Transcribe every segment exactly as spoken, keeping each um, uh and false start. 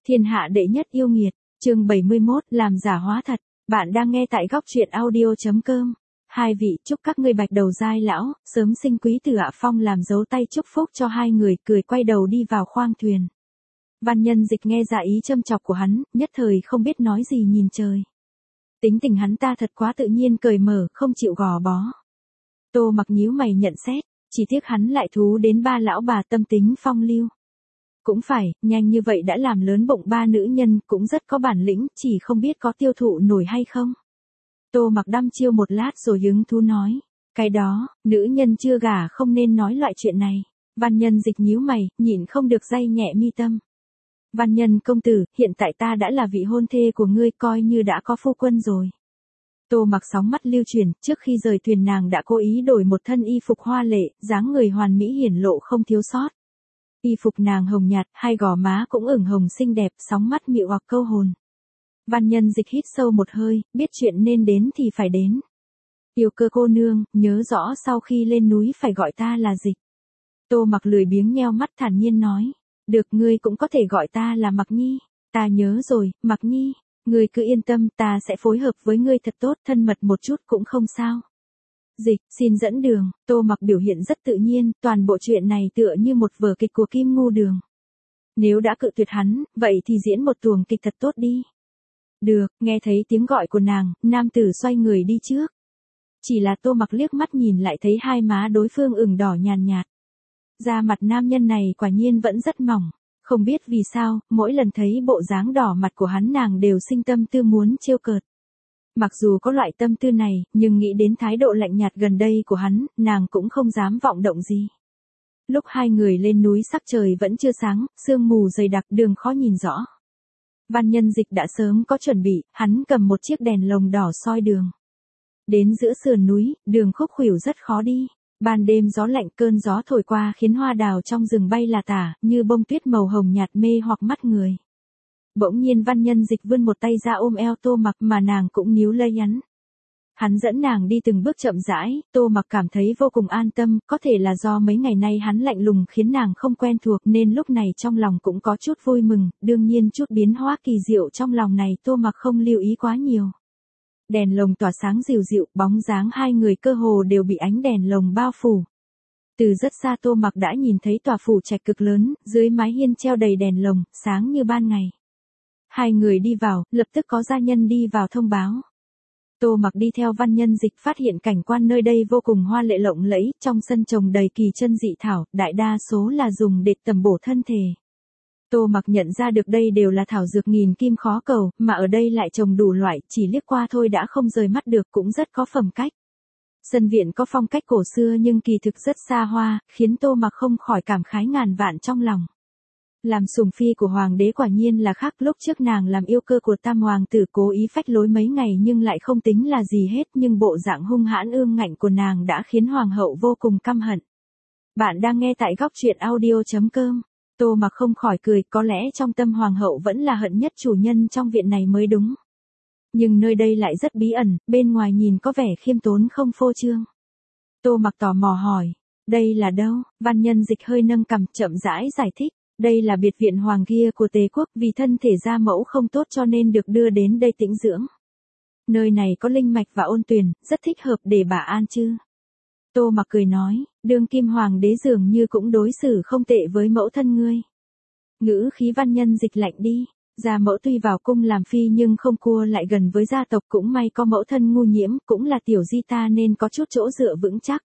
Thiên hạ đệ nhất yêu nghiệt, chương bảy mươi mốt, làm giả hóa thật. Bạn đang nghe tại góc truyện audio chấm com. Hai vị, chúc các ngươi bạch đầu giai lão, sớm sinh quý tử ạ. Phong làm dấu tay chúc phúc cho hai người, cười quay đầu đi vào khoang thuyền. Văn Nhân Dịch nghe ra ý châm chọc của hắn, nhất thời không biết nói gì nhìn trời. Tính tình hắn ta thật quá tự nhiên, cởi mở, không chịu gò bó. Tô Mặc nhíu mày nhận xét, chỉ tiếc hắn lại thú đến ba lão bà tâm tính phong lưu. Cũng phải, nhanh như vậy đã làm lớn bụng ba nữ nhân, cũng rất có bản lĩnh, chỉ không biết có tiêu thụ nổi hay không. Tô Mặc đăm chiêu một lát rồi hứng thú nói, cái đó, nữ nhân chưa gả không nên nói loại chuyện này. Văn Nhân Dịch nhíu mày, nhịn không được day nhẹ mi tâm. Văn Nhân công tử, hiện tại ta đã là vị hôn thê của ngươi, coi như đã có phu quân rồi. Tô Mặc sóng mắt lưu chuyển, trước khi rời thuyền nàng đã cố ý đổi một thân y phục hoa lệ, dáng người hoàn mỹ hiển lộ không thiếu sót. Y phục nàng hồng nhạt, hai gò má cũng ửng hồng xinh đẹp, sóng mắt mịu hoặc câu hồn. Văn Nhân Dịch hít sâu một hơi, biết chuyện nên đến thì phải đến. Yêu Cơ cô nương, nhớ rõ sau khi lên núi phải gọi ta là Dịch. Tô Mặc lười biếng nheo mắt thản nhiên nói, được, ngươi cũng có thể gọi ta là Mặc Nhi. Ta nhớ rồi, Mặc Nhi, ngươi cứ yên tâm, ta sẽ phối hợp với ngươi thật tốt, thân mật một chút cũng không sao. Dịch, xin dẫn đường. Tô Mặc biểu hiện rất tự nhiên, toàn bộ chuyện này tựa như một vở kịch của Kim Ngưu Đường. Nếu đã cự tuyệt hắn, vậy thì diễn một tuồng kịch thật tốt đi. Được, nghe thấy tiếng gọi của nàng, nam tử xoay người đi trước. Chỉ là Tô Mặc liếc mắt nhìn lại thấy hai má đối phương ửng đỏ nhàn nhạt. Da mặt nam nhân này quả nhiên vẫn rất mỏng. Không biết vì sao, mỗi lần thấy bộ dáng đỏ mặt của hắn nàng đều sinh tâm tư muốn trêu cợt. Mặc dù có loại tâm tư này, nhưng nghĩ đến thái độ lạnh nhạt gần đây của hắn, nàng cũng không dám vọng động gì. Lúc hai người lên núi sắc trời vẫn chưa sáng, sương mù dày đặc, đường khó nhìn rõ. Văn Nhân Dịch đã sớm có chuẩn bị, hắn cầm một chiếc đèn lồng đỏ soi đường. Đến giữa sườn núi, đường khúc khuỷu rất khó đi. Ban đêm gió lạnh, cơn gió thổi qua khiến hoa đào trong rừng bay là tả, như bông tuyết màu hồng nhạt mê hoặc mắt người. Bỗng nhiên Văn Nhân Dịch vươn một tay ra ôm eo Tô Mặc mà nàng cũng níu lấy hắn. Hắn dẫn nàng đi từng bước chậm rãi, Tô Mặc cảm thấy vô cùng an tâm, có thể là do mấy ngày nay hắn lạnh lùng khiến nàng không quen thuộc nên lúc này trong lòng cũng có chút vui mừng, đương nhiên chút biến hóa kỳ diệu trong lòng này Tô Mặc không lưu ý quá nhiều. Đèn lồng tỏa sáng dịu dịu, bóng dáng hai người cơ hồ đều bị ánh đèn lồng bao phủ. Từ rất xa Tô Mặc đã nhìn thấy tòa phủ trạch cực lớn, dưới mái hiên treo đầy đèn lồng, sáng như ban ngày. Hai người đi vào, lập tức có gia nhân đi vào thông báo. Tô Mặc đi theo Văn Nhân Dịch phát hiện cảnh quan nơi đây vô cùng hoa lệ lộng lẫy, trong sân trồng đầy kỳ chân dị thảo, đại đa số là dùng để tầm bổ thân thể. Tô Mặc nhận ra được đây đều là thảo dược nghìn kim khó cầu, mà ở đây lại trồng đủ loại, chỉ liếc qua thôi đã không rời mắt được, cũng rất có phẩm cách. Sân viện có phong cách cổ xưa nhưng kỳ thực rất xa hoa, khiến Tô Mặc không khỏi cảm khái ngàn vạn trong lòng. Làm sủng phi của hoàng đế quả nhiên là khác, lúc trước nàng làm yêu cơ của tam hoàng tử cố ý phách lối mấy ngày nhưng lại không tính là gì hết, nhưng bộ dạng hung hãn ương ngạnh của nàng đã khiến hoàng hậu vô cùng căm hận. Bạn đang nghe tại góc truyện audio chấm com. Tô Mặc không khỏi cười, có lẽ trong tâm hoàng hậu vẫn là hận nhất chủ nhân trong viện này mới đúng. Nhưng nơi đây lại rất bí ẩn, bên ngoài nhìn có vẻ khiêm tốn không phô trương. Tô Mặc tò mò hỏi, đây là đâu? Văn Nhân Dịch hơi nâng cằm, chậm rãi giải thích. Đây là biệt viện hoàng kia của Tề quốc, vì thân thể gia mẫu không tốt cho nên được đưa đến đây tĩnh dưỡng. Nơi này có linh mạch và ôn tuyền, rất thích hợp để bà an cư. Tô Mặc cười nói, đương kim hoàng đế dường như cũng đối xử không tệ với mẫu thân ngươi. Ngữ khí Văn Nhân Dịch lạnh đi, gia mẫu tuy vào cung làm phi nhưng không cua lại gần với gia tộc, cũng may có mẫu thân ngu nhiễm, cũng là tiểu di ta nên có chút chỗ dựa vững chắc.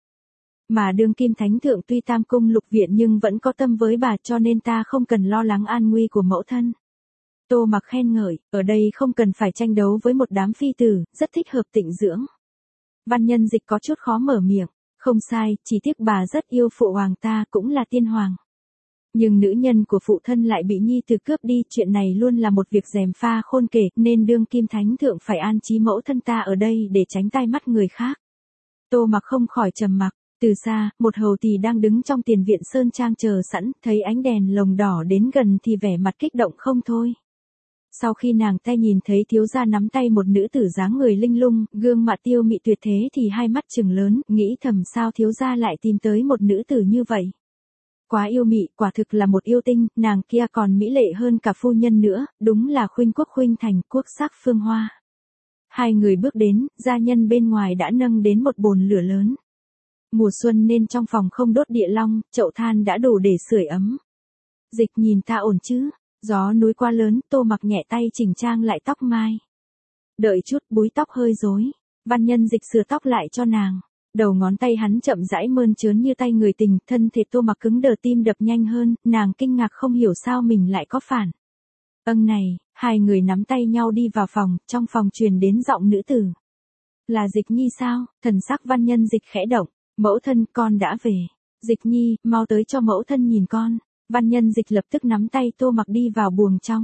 Mà đương kim thánh thượng tuy tam cung lục viện nhưng vẫn có tâm với bà cho nên ta không cần lo lắng an nguy của mẫu thân. Tô Mặc khen ngợi, ở đây không cần phải tranh đấu với một đám phi tử, rất thích hợp tịnh dưỡng. Văn Nhân Dịch có chút khó mở miệng, không sai, chỉ tiếc bà rất yêu phụ hoàng ta, cũng là tiên hoàng. Nhưng nữ nhân của phụ thân lại bị nhi tử cướp đi, chuyện này luôn là một việc gièm pha khôn kể, nên đương kim thánh thượng phải an trí mẫu thân ta ở đây để tránh tai mắt người khác. Tô Mặc không khỏi trầm mặc. Từ xa, một hầu tỳ đang đứng trong tiền viện sơn trang chờ sẵn, thấy ánh đèn lồng đỏ đến gần thì vẻ mặt kích động không thôi. Sau khi nàng tay nhìn thấy thiếu gia nắm tay một nữ tử dáng người linh lung, gương mặt tiêu mị tuyệt thế thì hai mắt trừng lớn, nghĩ thầm sao thiếu gia lại tìm tới một nữ tử như vậy. Quá yêu mị, quả thực là một yêu tinh, nàng kia còn mỹ lệ hơn cả phu nhân nữa, đúng là khuynh quốc khuynh thành, quốc sắc phương hoa. Hai người bước đến, gia nhân bên ngoài đã nâng đến một bồn lửa lớn. Mùa xuân nên trong phòng không đốt địa long, chậu than đã đủ để sưởi ấm. Dịch nhìn ta ổn chứ? Gió núi quá lớn, Tô Mặc nhẹ tay chỉnh trang lại tóc mai. Đợi chút, búi tóc hơi rối. Văn Nhân Dịch sửa tóc lại cho nàng. Đầu ngón tay hắn chậm rãi mơn trớn như tay người tình, thân thể Tô Mặc cứng đờ, tim đập nhanh hơn, nàng kinh ngạc không hiểu sao mình lại có phản. Âng này, hai người nắm tay nhau đi vào phòng, trong phòng truyền đến giọng nữ tử. Là Dịch Nhi sao? Thần sắc Văn Nhân Dịch khẽ động. Mẫu thân, con đã về. Dịch Nhi, mau tới cho mẫu thân nhìn con. Văn Nhân Dịch lập tức nắm tay Tô Mặc đi vào buồng trong.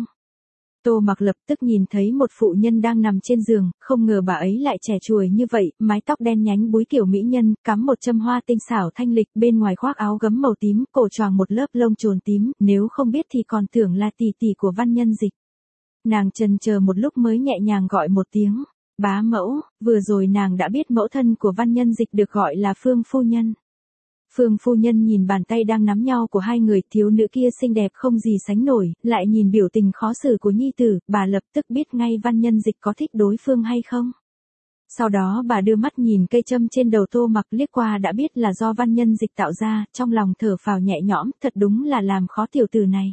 Tô Mặc lập tức nhìn thấy một phụ nhân đang nằm trên giường, không ngờ bà ấy lại trẻ trùi như vậy, mái tóc đen nhánh búi kiểu mỹ nhân, cắm một châm hoa tinh xảo thanh lịch, bên ngoài khoác áo gấm màu tím, cổ choàng một lớp lông trồn tím, nếu không biết thì còn tưởng là tỷ tỷ của Văn Nhân Dịch. Nàng chần chờ một lúc mới nhẹ nhàng gọi một tiếng, bá mẫu, vừa rồi nàng đã biết mẫu thân của Văn Nhân Dịch được gọi là Phương phu nhân. Phương phu nhân nhìn bàn tay đang nắm nhau của hai người, thiếu nữ kia xinh đẹp không gì sánh nổi, lại nhìn biểu tình khó xử của nhi tử, bà lập tức biết ngay Văn Nhân Dịch có thích đối phương hay không. Sau đó bà đưa mắt nhìn cây châm trên đầu Tô Mặc, liếc qua đã biết là do Văn Nhân Dịch tạo ra, trong lòng thở phào nhẹ nhõm, thật đúng là làm khó tiểu tử này.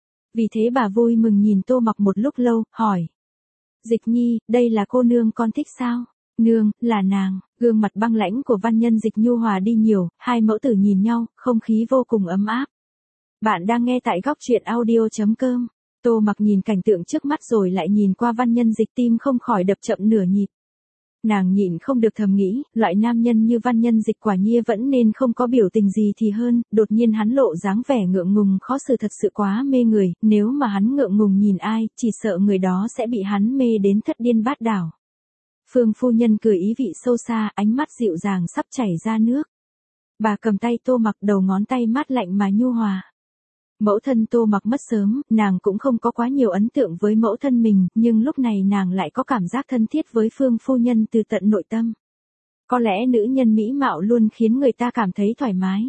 Vì thế bà vui mừng nhìn Tô Mặc một lúc lâu, hỏi. Dịch Nhi, đây là cô nương con thích sao? Nương, là nàng. Gương mặt băng lãnh của Văn Nhân Dịch nhu hòa đi nhiều, hai mẫu tử nhìn nhau, không khí vô cùng ấm áp. Bạn đang nghe tại góc truyện audio chấm com. Tô Mặc nhìn cảnh tượng trước mắt rồi lại nhìn qua Văn Nhân Dịch, tim không khỏi đập chậm nửa nhịp. Nàng nhịn không được thầm nghĩ, loại nam nhân như Văn Nhân Dịch quả nhiên vẫn nên không có biểu tình gì thì hơn, đột nhiên hắn lộ dáng vẻ ngượng ngùng khó xử thật sự quá mê người, nếu mà hắn ngượng ngùng nhìn ai, chỉ sợ người đó sẽ bị hắn mê đến thất điên bát đảo. Phương phu nhân cười ý vị sâu xa, ánh mắt dịu dàng sắp chảy ra nước. Bà cầm tay Tô Mặc, đầu ngón tay mát lạnh mà nhu hòa. Mẫu thân Tô Mặc mất sớm, nàng cũng không có quá nhiều ấn tượng với mẫu thân mình, nhưng lúc này nàng lại có cảm giác thân thiết với Phương phu nhân từ tận nội tâm. Có lẽ nữ nhân mỹ mạo luôn khiến người ta cảm thấy thoải mái.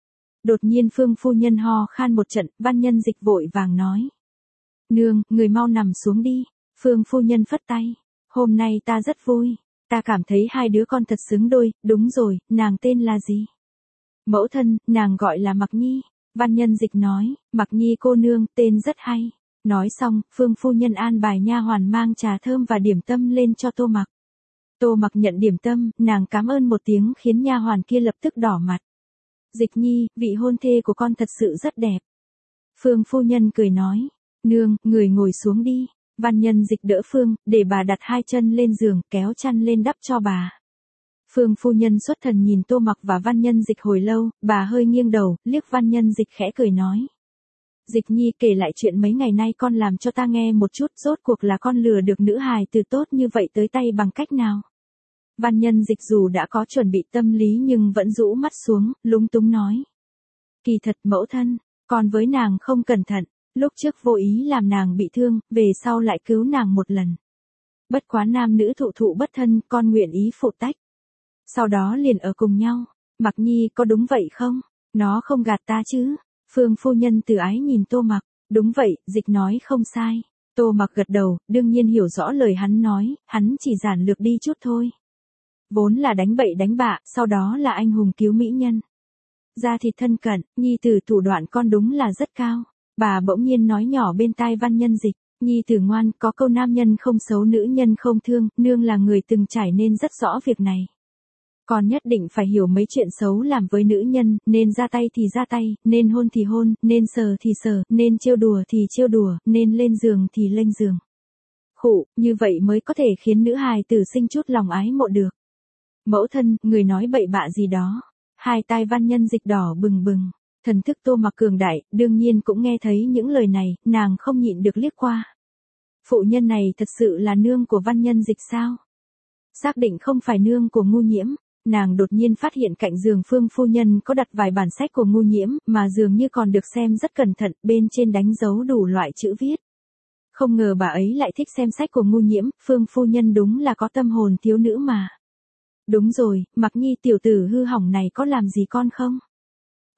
Đột nhiên Phương phu nhân ho khan một trận, Văn Nhân Dịch vội vàng nói. Nương, người mau nằm xuống đi. Phương phu nhân phất tay. Hôm nay ta rất vui, ta cảm thấy hai đứa con thật xứng đôi, đúng rồi, nàng tên là gì? Mẫu thân, nàng gọi là Mặc Nhi. Văn Nhân Dịch nói, Mặc Nhi cô nương, tên rất hay. Nói xong, Phương phu nhân an bài nha hoàn mang trà thơm và điểm tâm lên cho Tô Mặc. Tô Mặc nhận điểm tâm, nàng cảm ơn một tiếng khiến nha hoàn kia lập tức đỏ mặt. Dịch Nhi, vị hôn thê của con thật sự rất đẹp. Phương phu nhân cười nói, nương, người ngồi xuống đi. Văn Nhân Dịch đỡ Phương, để bà đặt hai chân lên giường, kéo chăn lên đắp cho bà. Phương phu nhân xuất thần nhìn Tô Mặc và Văn Nhân Dịch hồi lâu, bà hơi nghiêng đầu, liếc Văn Nhân Dịch khẽ cười nói. Dịch Nhi, kể lại chuyện mấy ngày nay con làm cho ta nghe một chút, rốt cuộc là con lừa được nữ hài từ tốt như vậy tới tay bằng cách nào? Văn Nhân Dịch dù đã có chuẩn bị tâm lý nhưng vẫn rũ mắt xuống, lúng túng nói. Kỳ thật mẫu thân, con với nàng không cẩn thận. Lúc trước vô ý làm nàng bị thương, về sau lại cứu nàng một lần. Bất quá nam nữ thụ thụ bất thân, con nguyện ý phụ tách. Sau đó liền ở cùng nhau. Mặc Nhi có đúng vậy không? Nó không gạt ta chứ? Phương phu nhân từ ái nhìn Tô Mặc. Đúng vậy, Dịch nói không sai. Tô Mặc gật đầu, đương nhiên hiểu rõ lời hắn nói, hắn chỉ giản lược đi chút thôi. Vốn là đánh bậy đánh bạ, sau đó là anh hùng cứu mỹ nhân. Ra thịt thân cận, nhi tử thủ đoạn con đúng là rất cao. Bà bỗng nhiên nói nhỏ bên tai Văn Nhân Dịch, nhi tử ngoan, có câu nam nhân không xấu nữ nhân không thương, nương là người từng trải nên rất rõ việc này. Con nhất định phải hiểu mấy chuyện xấu làm với nữ nhân, nên ra tay thì ra tay, nên hôn thì hôn, nên sờ thì sờ, nên trêu đùa thì trêu đùa, nên lên giường thì lên giường. Khụ, như vậy mới có thể khiến nữ hài tử sinh chút lòng ái mộ được. Mẫu thân, người nói bậy bạ gì đó. Hai tai Văn Nhân Dịch đỏ bừng bừng. Thần thức Tô Mặc cường đại, đương nhiên cũng nghe thấy những lời này, nàng không nhịn được liếc qua. Phụ nhân này thật sự là nương của Văn Nhân Dịch sao? Xác định không phải nương của Ngu Nhiễm, nàng đột nhiên phát hiện cạnh giường Phương phu nhân có đặt vài bản sách của Ngu Nhiễm, mà dường như còn được xem rất cẩn thận, bên trên đánh dấu đủ loại chữ viết. Không ngờ bà ấy lại thích xem sách của Ngu Nhiễm, Phương phu nhân đúng là có tâm hồn thiếu nữ mà. Đúng rồi, Mặc Nhi tiểu tử hư hỏng này có làm gì con không?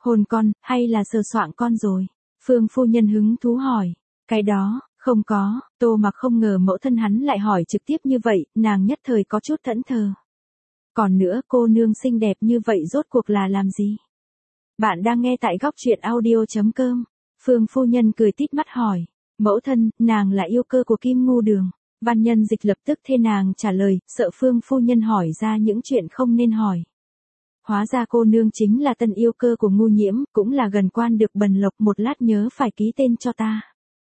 Hôn con, hay là sờ soạng con rồi? Phương phu nhân hứng thú hỏi. Cái đó, không có, Tô Mặc không ngờ mẫu thân hắn lại hỏi trực tiếp như vậy, nàng nhất thời có chút thẫn thờ. Còn nữa, cô nương xinh đẹp như vậy rốt cuộc là làm gì? Bạn đang nghe tại góc truyện audio.com. Phương phu nhân cười tít mắt hỏi. Mẫu thân, nàng là yêu cơ của Kim Ngu Đường. Văn Nhân Dịch lập tức thê nàng trả lời, sợ Phương phu nhân hỏi ra những chuyện không nên hỏi. Hóa ra cô nương chính là tân yêu cơ của Ngu Nhiễm, cũng là gần quan được bần lộc, một lát nhớ phải ký tên cho ta.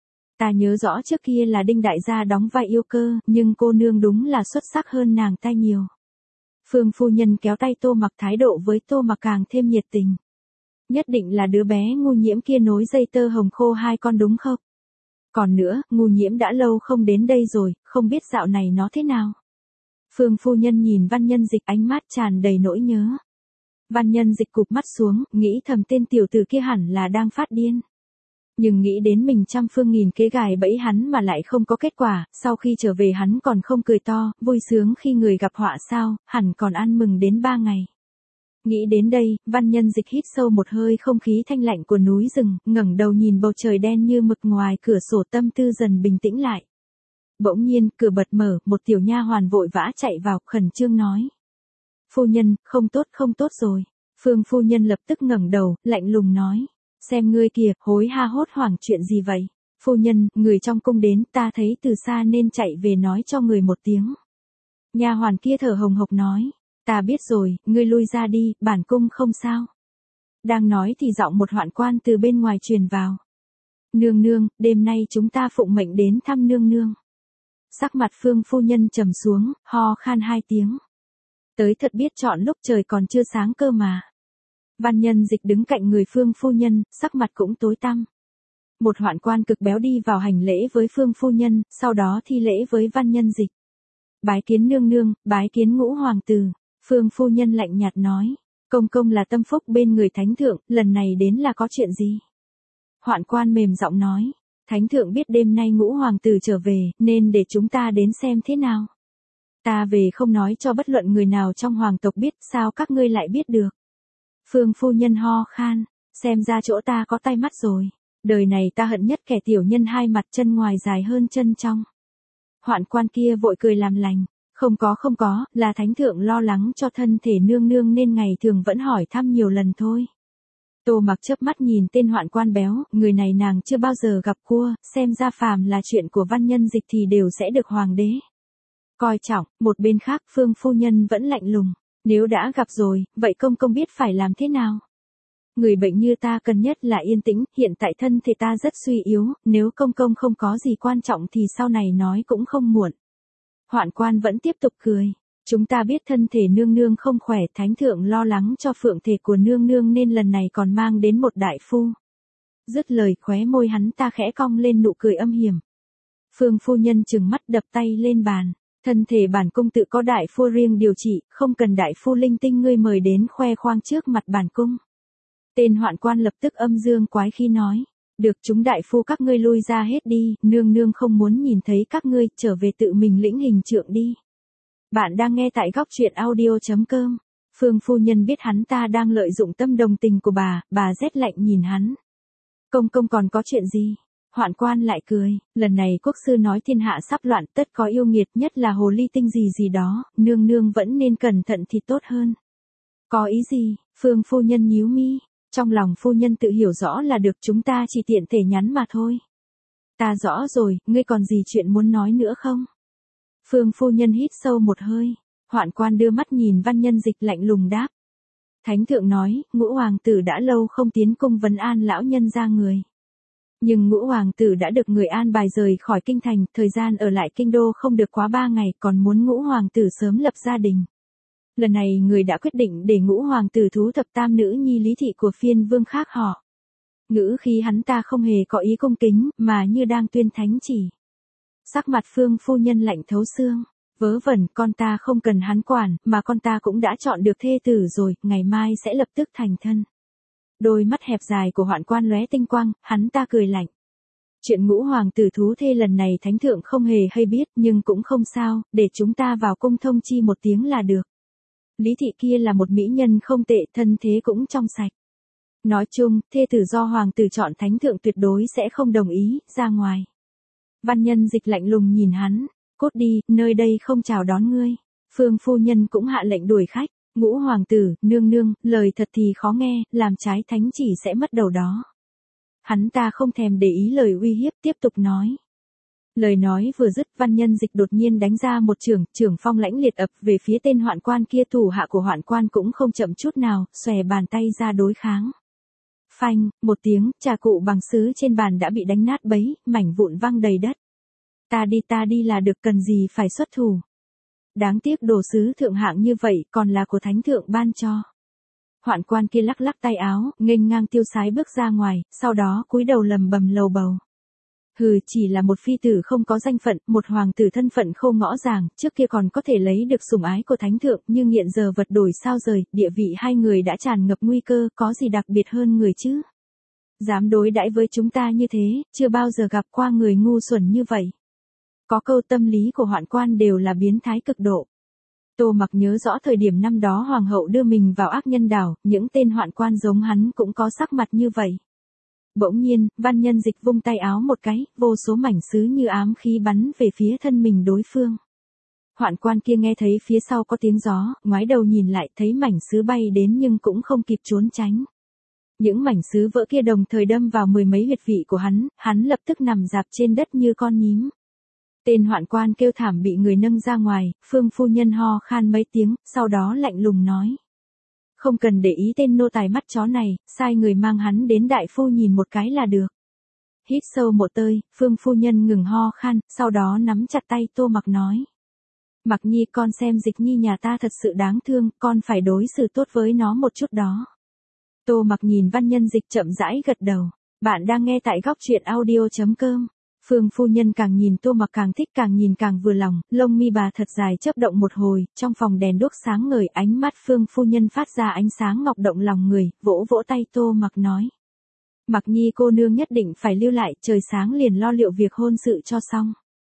Ta nhớ rõ trước kia là Đinh đại gia đóng vai yêu cơ, nhưng cô nương đúng là xuất sắc hơn nàng ta nhiều. Phương phu nhân kéo tay Tô Mặc, thái độ với Tô Mặc càng thêm nhiệt tình. Nhất định là đứa bé Ngu Nhiễm kia nối dây tơ hồng khô hai con đúng không? Còn nữa, Ngu Nhiễm đã lâu không đến đây rồi, không biết dạo này nó thế nào? Phương phu nhân nhìn Văn Nhân Dịch, ánh mắt tràn đầy nỗi nhớ. Văn Nhân Dịch cụp mắt xuống, nghĩ thầm tên tiểu tử kia hẳn là đang phát điên. Nhưng nghĩ đến mình trăm phương nghìn kế gài bẫy hắn mà lại không có kết quả, sau khi trở về hắn còn không cười to, vui sướng khi người gặp họa sao, hẳn còn ăn mừng đến ba ngày. Nghĩ đến đây, Văn Nhân Dịch hít sâu một hơi không khí thanh lạnh của núi rừng, ngẩng đầu nhìn bầu trời đen như mực ngoài cửa sổ, tâm tư dần bình tĩnh lại. Bỗng nhiên, cửa bật mở, một tiểu nha hoàn vội vã chạy vào, khẩn trương nói. Phu nhân, không tốt không tốt rồi. Phương phu nhân lập tức ngẩng đầu, lạnh lùng nói. Xem ngươi kìa, hối ha hốt hoảng chuyện gì vậy? Phu nhân, người trong cung đến, ta thấy từ xa nên chạy về nói cho người một tiếng. Nha hoàn kia thở hồng hộc nói. Ta biết rồi, ngươi lui ra đi, bản cung không sao. Đang nói thì giọng một hoạn quan từ bên ngoài truyền vào. Nương nương, đêm nay chúng ta phụng mệnh đến thăm nương nương. Sắc mặt Phương phu nhân trầm xuống, ho khan hai tiếng. Tới thật biết chọn lúc trời còn chưa sáng cơ mà. Văn Nhân Dịch đứng cạnh người Phương phu nhân, sắc mặt cũng tối tăm. Một hoạn quan cực béo đi vào hành lễ với Phương phu nhân, sau đó thi lễ với Văn Nhân Dịch. Bái kiến nương nương, bái kiến ngũ hoàng tử. Phương phu nhân lạnh nhạt nói. Công công là tâm phúc bên người thánh thượng, lần này đến là có chuyện gì? Hoạn quan mềm giọng nói. Thánh thượng biết đêm nay ngũ hoàng tử trở về, nên để chúng ta đến xem thế nào. Ta về không nói cho bất luận người nào trong hoàng tộc biết, sao các ngươi lại biết được? Phương phu nhân ho khan, xem ra chỗ ta có tay mắt rồi. Đời này ta hận nhất kẻ tiểu nhân hai mặt chân ngoài dài hơn chân trong. Hoạn quan kia vội cười làm lành. Không có không có, là thánh thượng lo lắng cho thân thể nương nương nên ngày thường vẫn hỏi thăm nhiều lần thôi. Tô Mặc chớp mắt nhìn tên hoạn quan béo, người này nàng chưa bao giờ gặp cua, xem ra phàm là chuyện của Văn Nhân Dịch thì đều sẽ được hoàng đế coi trọng. Một bên khác, Phương phu nhân vẫn lạnh lùng. Nếu đã gặp rồi, vậy công công biết phải làm thế nào? Người bệnh như ta cần nhất là yên tĩnh, hiện tại thân thể ta rất suy yếu, nếu công công không có gì quan trọng thì sau này nói cũng không muộn. Hoạn quan vẫn tiếp tục cười. Chúng ta biết thân thể nương nương không khỏe, thánh thượng lo lắng cho phượng thể của nương nương nên lần này còn mang đến một đại phu. Dứt lời, khóe môi hắn ta khẽ cong lên nụ cười âm hiểm. Phương phu nhân trừng mắt đập tay lên bàn. Thân thể bản cung tự có đại phu riêng điều trị, không cần đại phu linh tinh ngươi mời đến khoe khoang trước mặt bản cung. Tên hoạn quan lập tức âm dương quái khí nói. Được, chúng đại phu các ngươi lui ra hết đi, nương nương không muốn nhìn thấy các ngươi, trở về tự mình lĩnh hình trượng đi. Bạn đang nghe tại góc truyện audio.com. Phương phu nhân biết hắn ta đang lợi dụng tâm đồng tình của bà, bà rét lạnh nhìn hắn. Công công còn có chuyện gì? Hoạn quan lại cười, lần này quốc sư nói thiên hạ sắp loạn, tất có yêu nghiệt, nhất là hồ ly tinh gì gì đó, nương nương vẫn nên cẩn thận thì tốt hơn. Có ý gì? Phương phu nhân nhíu mi, trong lòng phu nhân tự hiểu rõ là được, chúng ta chỉ tiện thể nhắn mà thôi. Ta rõ rồi, ngươi còn gì chuyện muốn nói nữa không? Phương phu nhân hít sâu một hơi, hoạn quan đưa mắt nhìn Văn Nhân Dịch lạnh lùng đáp. Thánh thượng nói, ngũ hoàng tử đã lâu không tiến cung vấn an lão nhân ra người. Nhưng ngũ hoàng tử đã được người an bài rời khỏi kinh thành, thời gian ở lại kinh đô không được quá ba ngày, còn muốn ngũ hoàng tử sớm lập gia đình. Lần này người đã quyết định để ngũ hoàng tử thú thập tam nữ nhi Lý thị của phiên vương khác họ. Ngữ khí hắn ta không hề có ý cung kính, mà như đang tuyên thánh chỉ. Sắc mặt Phương phu nhân lạnh thấu xương. Vớ vẩn, con ta không cần hắn quản, mà con ta cũng đã chọn được thê tử rồi, ngày mai sẽ lập tức thành thân. Đôi mắt hẹp dài của hoạn quan lóe tinh quang, hắn ta cười lạnh. Chuyện ngũ hoàng tử thú thê lần này thánh thượng không hề hay biết, nhưng cũng không sao, để chúng ta vào cung thông chi một tiếng là được. Lý thị kia là một mỹ nhân không tệ, thân thế cũng trong sạch. Nói chung, thê tử do hoàng tử chọn thánh thượng tuyệt đối sẽ không đồng ý, ra ngoài. Văn Nhân Dịch lạnh lùng nhìn hắn, cút đi, nơi đây không chào đón ngươi. Phương phu nhân cũng hạ lệnh đuổi khách, ngũ hoàng tử, nương nương, lời thật thì khó nghe, làm trái thánh chỉ sẽ mất đầu đó. Hắn ta không thèm để ý lời uy hiếp, tiếp tục nói. Lời nói vừa dứt, Văn Nhân Dịch đột nhiên đánh ra một chưởng, chưởng phong lãnh liệt ập về phía tên hoạn quan kia, thủ hạ của hoạn quan cũng không chậm chút nào, xòe bàn tay ra đối kháng. Phanh, một tiếng, trà cụ bằng sứ trên bàn đã bị đánh nát bấy, mảnh vụn văng đầy đất. Ta đi ta đi là được, cần gì phải xuất thủ. Đáng tiếc đồ sứ thượng hạng như vậy còn là của thánh thượng ban cho. Hoạn quan kia lắc lắc tay áo, nghênh ngang tiêu sái bước ra ngoài, sau đó cúi đầu lầm bầm lầu bầu. Hừ, chỉ là một phi tử không có danh phận, một hoàng tử thân phận khô ngõ ràng, trước kia còn có thể lấy được sủng ái của thánh thượng, nhưng hiện giờ vật đổi sao rời, địa vị hai người đã tràn ngập nguy cơ, có gì đặc biệt hơn người chứ? Dám đối đãi với chúng ta như thế, chưa bao giờ gặp qua người ngu xuẩn như vậy. Có câu tâm lý của hoạn quan đều là biến thái cực độ. Tô Mặc nhớ rõ thời điểm năm đó hoàng hậu đưa mình vào ác nhân đảo, những tên hoạn quan giống hắn cũng có sắc mặt như vậy. Bỗng nhiên, Văn Nhân Dịch vung tay áo một cái, vô số mảnh sứ như ám khí bắn về phía thân mình đối phương. Hoạn quan kia nghe thấy phía sau có tiếng gió, ngoái đầu nhìn lại thấy mảnh sứ bay đến nhưng cũng không kịp trốn tránh. Những mảnh sứ vỡ kia đồng thời đâm vào mười mấy huyệt vị của hắn, hắn lập tức nằm rạp trên đất như con nhím. Tên hoạn quan kêu thảm bị người nâng ra ngoài, Phương phu nhân ho khan mấy tiếng, sau đó lạnh lùng nói. Không cần để ý tên nô tài mắt chó này, sai người mang hắn đến đại phu nhìn một cái là được. Hít sâu một hơi, Phương phu nhân ngừng ho khan, sau đó nắm chặt tay Tô Mặc nói. Mặc Nhi, con xem Dịch Nhi nhà ta thật sự đáng thương, con phải đối xử tốt với nó một chút đó. Tô Mặc nhìn Văn Nhân Dịch chậm rãi gật đầu. Bạn đang nghe tại góc truyện audio chấm com. Phương phu nhân càng nhìn Tô Mặc càng thích, càng nhìn càng vừa lòng, lông mi bà thật dài chớp động một hồi, trong phòng đèn đuốc sáng ngời, ánh mắt Phương phu nhân phát ra ánh sáng ngọc động lòng người, vỗ vỗ tay Tô Mặc nói. Mặc Nhi cô nương nhất định phải lưu lại, trời sáng liền lo liệu việc hôn sự cho xong.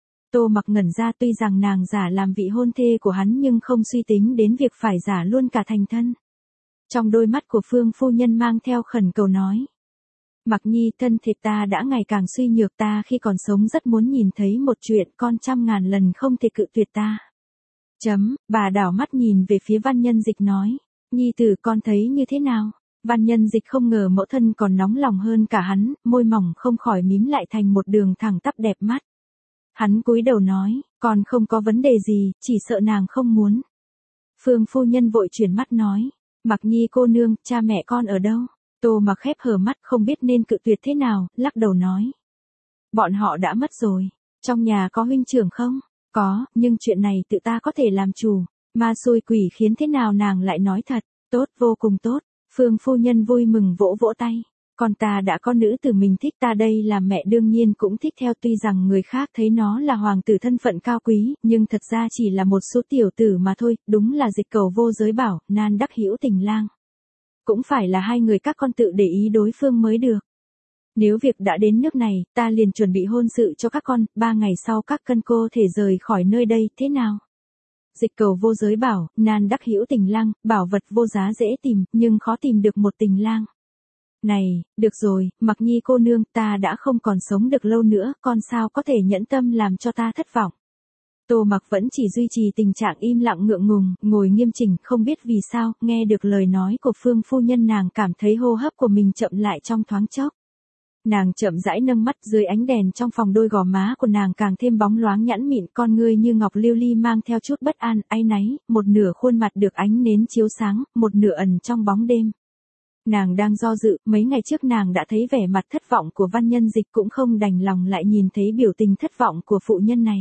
Tô Mặc ngẩn ra, tuy rằng nàng giả làm vị hôn thê của hắn nhưng không suy tính đến việc phải giả luôn cả thành thân. Trong đôi mắt của Phương phu nhân mang theo khẩn cầu nói. Mặc Nhi, thân thể ta đã ngày càng suy nhược, ta khi còn sống rất muốn nhìn thấy một chuyện, con trăm ngàn lần không thể cự tuyệt ta. Chấm, bà đảo mắt nhìn về phía Văn Nhân Dịch nói. Nhi tử con thấy như thế nào? Văn Nhân Dịch không ngờ mẫu thân còn nóng lòng hơn cả hắn, môi mỏng không khỏi mím lại thành một đường thẳng tắp đẹp mắt. Hắn cúi đầu nói, con không có vấn đề gì, chỉ sợ nàng không muốn. Phương phu nhân vội chuyển mắt nói. Mặc Nhi cô nương, cha mẹ con ở đâu? Tô Mặc khép hờ mắt không biết nên cự tuyệt thế nào, lắc đầu nói. Bọn họ đã mất rồi. Trong nhà có huynh trưởng không? Có, nhưng chuyện này tự ta có thể làm chủ. Ma xui quỷ khiến thế nào nàng lại nói thật. Tốt, vô cùng tốt. Phương phu nhân vui mừng vỗ vỗ tay. Con ta đã có nữ tử mình thích, ta đây làm mẹ đương nhiên cũng thích theo, tuy rằng người khác thấy nó là hoàng tử thân phận cao quý, nhưng thật ra chỉ là một số tiểu tử mà thôi, đúng là dịch cầu vô giới bảo, nan đắc hữu tình lang. Cũng phải là hai người các con tự để ý đối phương mới được. Nếu việc đã đến nước này, ta liền chuẩn bị hôn sự cho các con, ba ngày sau các cân cô thể rời khỏi nơi đây, thế nào? Dịch cầu vô giới bảo, nan đắc hữu tình lang, bảo vật vô giá dễ tìm, nhưng khó tìm được một tình lang. Này, được rồi, Mặc Nhi cô nương, ta đã không còn sống được lâu nữa, con sao có thể nhẫn tâm làm cho ta thất vọng. Tô Mặc vẫn chỉ duy trì tình trạng im lặng ngượng ngùng, ngồi nghiêm chỉnh, không biết vì sao, nghe được lời nói của Phương phu nhân nàng cảm thấy hô hấp của mình chậm lại trong thoáng chốc. Nàng chậm rãi nâng mắt, dưới ánh đèn trong phòng đôi gò má của nàng càng thêm bóng loáng nhẵn mịn, con ngươi như ngọc lưu ly mang theo chút bất an, áy náy, một nửa khuôn mặt được ánh nến chiếu sáng, một nửa ẩn trong bóng đêm. Nàng đang do dự, mấy ngày trước nàng đã thấy vẻ mặt thất vọng của Văn Nhân Dịch, cũng không đành lòng lại nhìn thấy biểu tình thất vọng của phụ nhân này.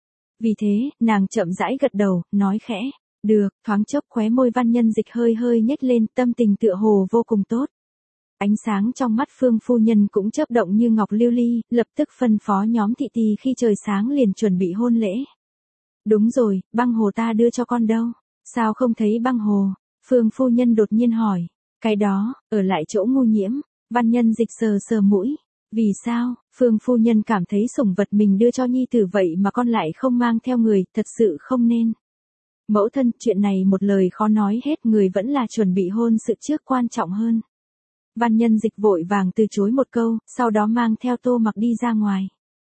Vì thế, nàng chậm rãi gật đầu, nói khẽ, được, thoáng chốc khóe môi Văn Nhân Dịch hơi hơi nhếch lên, tâm tình tựa hồ vô cùng tốt. Ánh sáng trong mắt Phương phu nhân cũng chớp động như ngọc lưu ly, lập tức phân phó nhóm thị tỳ khi trời sáng liền chuẩn bị hôn lễ. Đúng rồi, băng hồ ta đưa cho con đâu? Sao không thấy băng hồ? Phương phu nhân đột nhiên hỏi. Cái đó, ở lại chỗ Ngu Nhiễm. Văn Nhân Dịch sờ sờ mũi. Vì sao? Phương phu nhân cảm thấy sủng vật mình đưa cho nhi tử vậy mà con lại không mang theo người, thật sự không nên. Mẫu thân, chuyện này một lời khó nói hết, người vẫn là chuẩn bị hôn sự trước quan trọng hơn. Văn Nhân Dịch vội vàng từ chối một câu, sau đó mang theo Tô Mặc đi ra ngoài.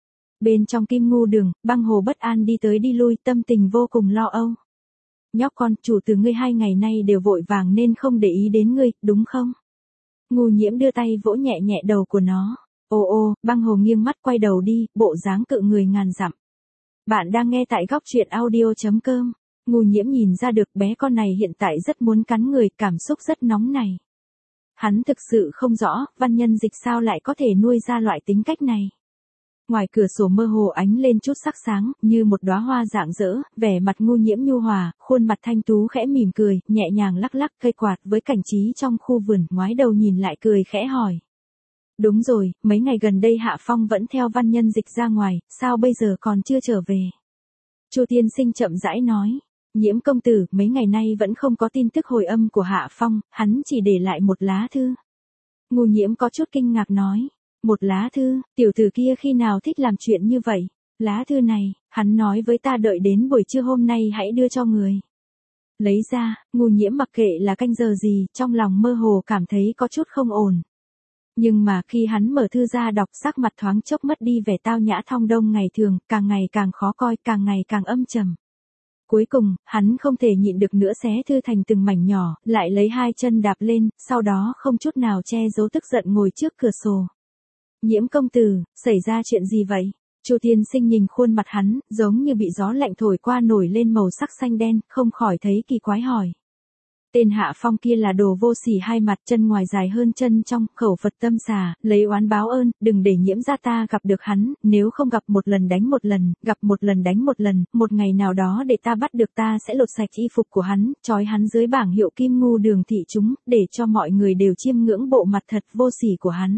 Bên trong Kim Ngưu Đường, Băng Hồ bất an đi tới đi lui, tâm tình vô cùng lo âu. Nhóc con, chủ từ ngươi hai ngày nay đều vội vàng nên không để ý đến ngươi, đúng không? Ngô Nhiễm đưa tay vỗ nhẹ nhẹ đầu của nó. Ô ô, Băng Hồ nghiêng mắt quay đầu đi, bộ dáng cự người ngàn dặm. Bạn đang nghe tại góc truyện audio.com. Ngô Nhiễm nhìn ra được bé con này hiện tại rất muốn cắn người, cảm xúc rất nóng này. Hắn thực sự không rõ, Văn Nhân Dịch sao lại có thể nuôi ra loại tính cách này. Ngoài cửa sổ mơ hồ ánh lên chút sắc sáng, như một đóa hoa rạng rỡ, vẻ mặt Ngô Nhiễm nhu hòa, khuôn mặt thanh tú khẽ mỉm cười, nhẹ nhàng lắc lắc cây quạt với cảnh trí trong khu vườn, ngoái đầu nhìn lại cười khẽ hỏi. Đúng rồi, mấy ngày gần đây Hạ Phong vẫn theo Văn Nhân Dịch ra ngoài, sao bây giờ còn chưa trở về? Chu Tiên Sinh chậm rãi nói. Nhiễm công tử, mấy ngày nay vẫn không có tin tức hồi âm của Hạ Phong, hắn chỉ để lại một lá thư. Ngô Nhiễm có chút kinh ngạc nói. Một lá thư, tiểu tử kia khi nào thích làm chuyện như vậy? Lá thư này, hắn nói với ta đợi đến buổi trưa hôm nay hãy đưa cho người. Lấy ra, Ngô Nhiễm mặc kệ là canh giờ gì, trong lòng mơ hồ cảm thấy có chút không ổn. Nhưng mà khi hắn mở thư ra đọc, sắc mặt thoáng chốc mất đi vẻ tao nhã thong dong ngày thường, càng ngày càng khó coi, càng ngày càng âm trầm. Cuối cùng, hắn không thể nhịn được nữa xé thư thành từng mảnh nhỏ, lại lấy hai chân đạp lên, sau đó không chút nào che giấu tức giận ngồi trước cửa sổ. Nhiễm công tử, xảy ra chuyện gì vậy? Chu Tiên Sinh nhìn khuôn mặt hắn, giống như bị gió lạnh thổi qua nổi lên màu sắc xanh đen, không khỏi thấy kỳ quái hỏi. Tên Hạ Phong kia là đồ vô sỉ hai mặt, chân ngoài dài hơn chân trong, khẩu Phật tâm xà, lấy oán báo ơn, đừng để Nhiễm gia ta gặp được hắn, nếu không gặp một lần đánh một lần, gặp một lần đánh một lần, một ngày nào đó để ta bắt được ta sẽ lột sạch y phục của hắn, trói hắn dưới bảng hiệu Kim Ngưu Đường thị chúng, để cho mọi người đều chiêm ngưỡng bộ mặt thật vô sỉ của hắn.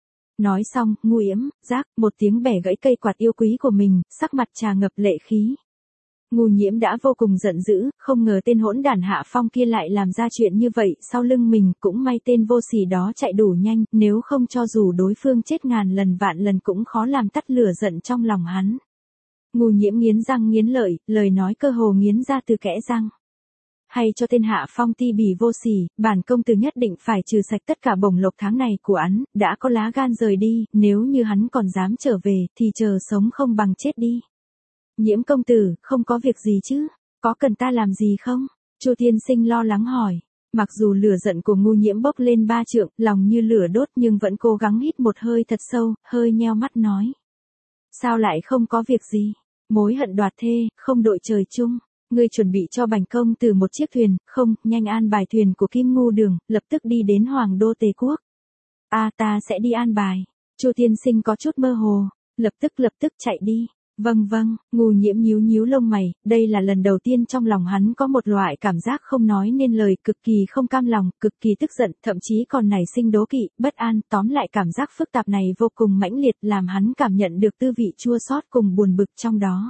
Nói xong, Ngô Yếm, rác, một tiếng bẻ gãy cây quạt yêu quý của mình, sắc mặt trà ngập lệ khí. Ngô Nhiễm đã vô cùng giận dữ, không ngờ tên hỗn đản Hạ Phong kia lại làm ra chuyện như vậy, sau lưng mình, cũng may tên vô sỉ đó chạy đủ nhanh, nếu không cho dù đối phương chết ngàn lần vạn lần cũng khó làm tắt lửa giận trong lòng hắn. Ngô Nhiễm nghiến răng nghiến lợi, lời nói cơ hồ nghiến ra từ kẽ răng. Hay cho tên Hạ Phong ti bỉ vô sỉ, bản công tử nhất định phải trừ sạch tất cả bổng lộc tháng này của hắn, đã có lá gan rời đi, nếu như hắn còn dám trở về, thì chờ sống không bằng chết đi. Nhiễm công tử, không có việc gì chứ, có cần ta làm gì không? Chu Tiên Sinh lo lắng hỏi. Mặc dù lửa giận của Ngô Nhiễm bốc lên ba trượng, lòng như lửa đốt nhưng vẫn cố gắng hít một hơi thật sâu, hơi nheo mắt nói. Sao lại không có việc gì? Mối hận đoạt thê, không đội trời chung. Ngươi chuẩn bị cho Bành công tử một chiếc thuyền, không, nhanh an bài thuyền của Kim Ngưu Đường, lập tức đi đến Hoàng đô Tề Quốc. A à, ta sẽ đi an bài. Chu Tiên Sinh có chút mơ hồ, lập tức lập tức chạy đi. Vâng vâng, Ngô Nhiễm nhíu nhíu lông mày, đây là lần đầu tiên trong lòng hắn có một loại cảm giác không nói nên lời, cực kỳ không cam lòng, cực kỳ tức giận, thậm chí còn nảy sinh đố kỵ, bất an, tóm lại cảm giác phức tạp này vô cùng mãnh liệt, làm hắn cảm nhận được tư vị chua xót cùng buồn bực trong đó.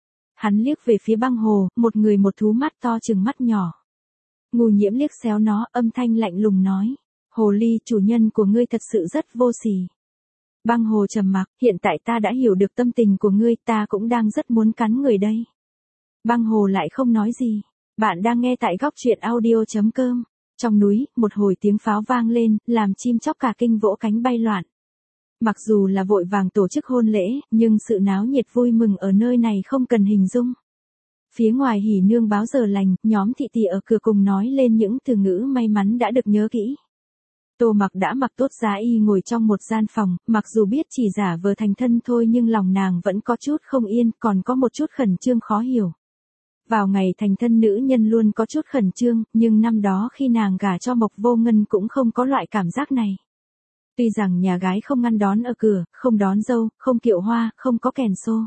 Hắn liếc về phía Băng Hồ, một người một thú mắt to chừng mắt nhỏ. Ngô Nhiễm liếc xéo nó, âm thanh lạnh lùng nói, Hồ ly, chủ nhân của ngươi thật sự rất vô sỉ. Băng Hồ trầm mặc, hiện tại ta đã hiểu được tâm tình của ngươi, ta cũng đang rất muốn cắn người đây. Băng Hồ lại không nói gì. Bạn đang nghe tại góc truyện audio.com. Trong núi, một hồi tiếng pháo vang lên, làm chim chóc cả kinh vỗ cánh bay loạn. Mặc dù là vội vàng tổ chức hôn lễ, nhưng sự náo nhiệt vui mừng ở nơi này không cần hình dung. Phía ngoài hỉ nương báo giờ lành, nhóm thị tỷ ở cửa cùng nói lên những từ ngữ may mắn đã được nhớ kỹ. Tô Mặc đã mặc tốt giá y ngồi trong một gian phòng, mặc dù biết chỉ giả vờ thành thân thôi nhưng lòng nàng vẫn có chút không yên, còn có một chút khẩn trương khó hiểu. Vào ngày thành thân nữ nhân luôn có chút khẩn trương, nhưng năm đó khi nàng gả cho Mộc Vô Ngân cũng không có loại cảm giác này. Tuy rằng nhà gái không ngăn đón ở cửa, không đón dâu, không kiệu hoa, không có kèn xô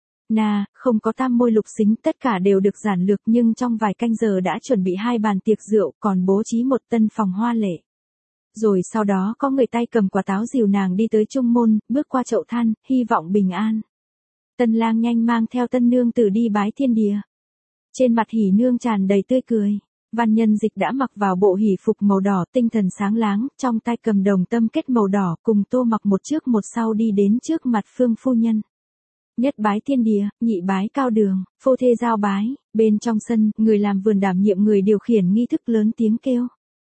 na, không có tam môi lục xính, tất cả đều được giản lược nhưng trong vài canh giờ đã chuẩn bị hai bàn tiệc rượu, còn bố trí một tân phòng hoa lệ. Rồi sau đó có người tay cầm quả táo dìu nàng đi tới trung môn, bước qua chậu than, hy vọng bình an. Tân lang nhanh mang theo tân nương tử đi bái thiên địa. Trên mặt hỉ nương tràn đầy tươi cười. Văn Nhân Dịch đã mặc vào bộ hỉ phục màu đỏ, tinh thần sáng láng, trong tay cầm đồng tâm kết màu đỏ, cùng Tô Mặc một trước một sau đi đến trước mặt Phương phu nhân. Nhất bái thiên địa, nhị bái cao đường, phô thê giao bái. Bên trong sân, người làm vườn đảm nhiệm người điều khiển nghi thức lớn tiếng kêu.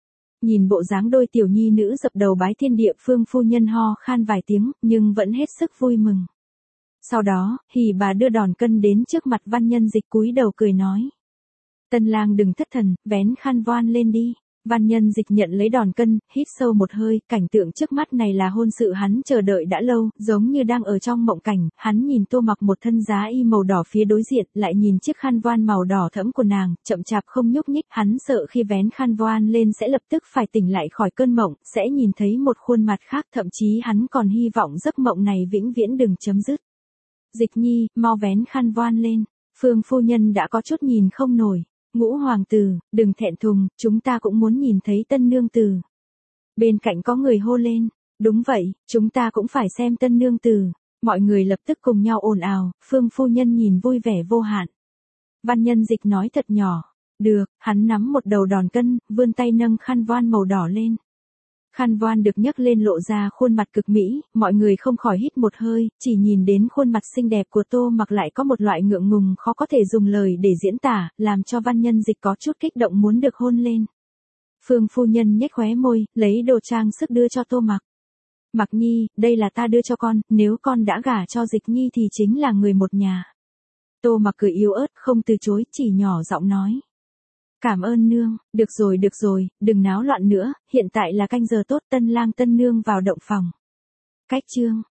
Nhìn bộ dáng đôi tiểu nhi nữ dập đầu bái thiên địa Phương phu nhân ho khan vài tiếng, nhưng vẫn hết sức vui mừng. Sau đó, hỉ bà đưa đòn cân đến trước mặt Văn Nhân Dịch cúi đầu cười nói. Tân lang đừng thất thần, vén khăn voan lên đi. Văn Nhân Dịch nhận lấy đòn cân, hít sâu một hơi, cảnh tượng trước mắt này là hôn sự hắn chờ đợi đã lâu, giống như đang ở trong mộng cảnh, hắn nhìn Tô Mặc một thân giá y màu đỏ phía đối diện, lại nhìn chiếc khăn voan màu đỏ thẫm của nàng, chậm chạp không nhúc nhích, hắn sợ khi vén khăn voan lên sẽ lập tức phải tỉnh lại khỏi cơn mộng, sẽ nhìn thấy một khuôn mặt khác, thậm chí hắn còn hy vọng giấc mộng này vĩnh viễn đừng chấm dứt. Dịch nhi, mau vén khăn voan lên, Phương phu nhân đã có chút nhìn không nổi. Ngũ hoàng tử, đừng thẹn thùng, chúng ta cũng muốn nhìn thấy tân nương tử. Bên cạnh có người hô lên, đúng vậy, chúng ta cũng phải xem tân nương tử. Mọi người lập tức cùng nhau ồn ào, Phương phu nhân nhìn vui vẻ vô hạn. Văn Nhân Dịch nói thật nhỏ, được, hắn nắm một đầu đòn cân, vươn tay nâng khăn voan màu đỏ lên. Khăn voan được nhấc lên lộ ra khuôn mặt cực mỹ, mọi người không khỏi hít một hơi, chỉ nhìn đến khuôn mặt xinh đẹp của Tô Mặc lại có một loại ngượng ngùng khó có thể dùng lời để diễn tả, làm cho Văn Nhân Dịch có chút kích động muốn được hôn lên. Phương phu nhân nhếch khóe môi, lấy đồ trang sức đưa cho Tô Mặc. Mặc nhi, đây là ta đưa cho con, nếu con đã gả cho Dịch nhi thì chính là người một nhà. Tô Mặc cười yếu ớt không từ chối, chỉ nhỏ giọng nói. Cảm ơn nương, được rồi được rồi, đừng náo loạn nữa, hiện tại là canh giờ tốt, tân lang tân nương vào động phòng. Cách chương